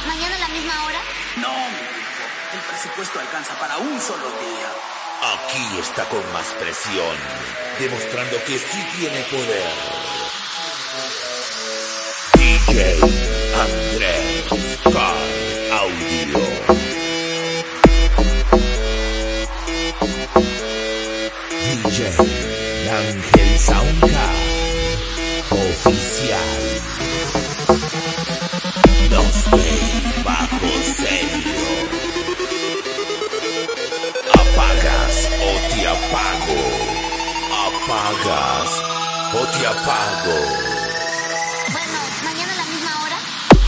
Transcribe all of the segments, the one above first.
¿mañana a la misma hora? No, mi hijo. El presupuesto alcanza para un solo día. Aquí está con más presión, demostrando que sí tiene poder. DJ Andrés Car Audio. DJ Ángel Soundcard Oficial. Los Bay bajo serio. Apagas o te apago. Apagas o te apago. Bueno, ¿mañana a la misma hora?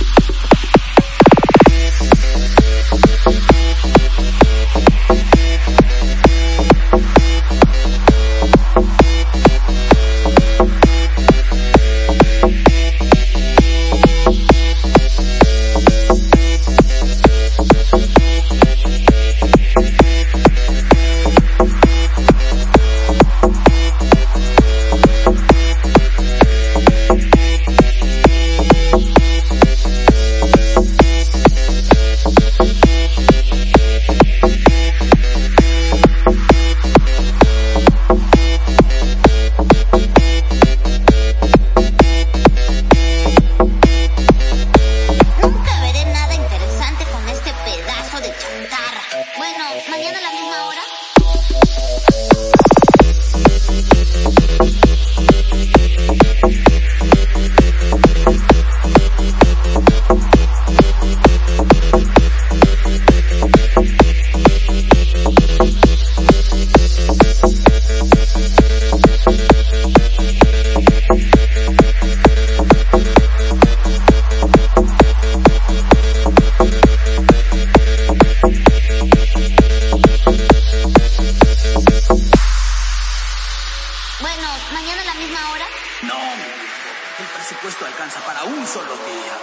Bueno, ¿mañana a la misma hora? Bueno, ¿mañana a la misma hora? No, mi hijo. El presupuesto alcanza para un solo día.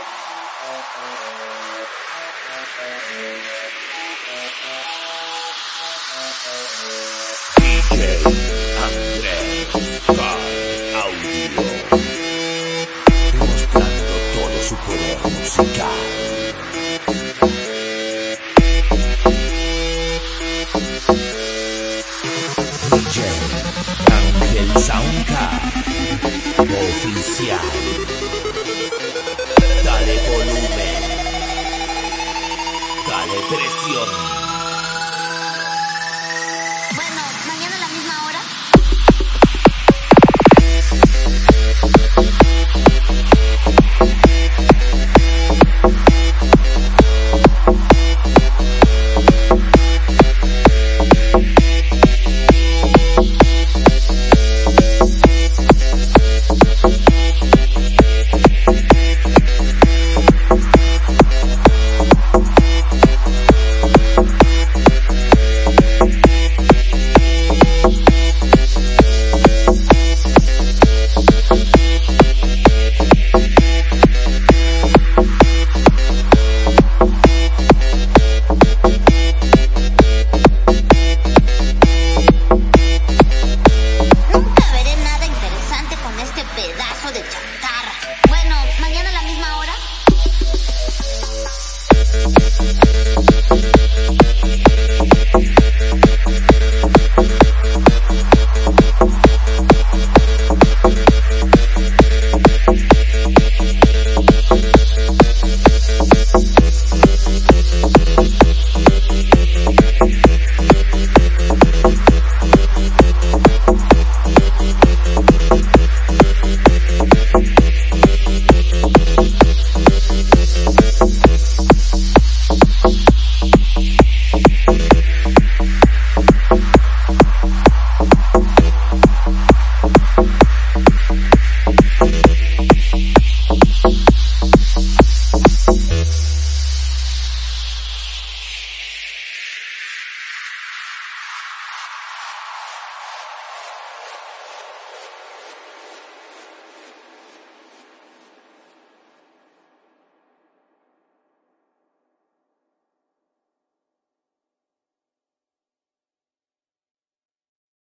DJ Andrés Car Audio. Demostrando todo su poder musical. DJ Ángel Soundcard Oficial. Dale volumen. Dale presión.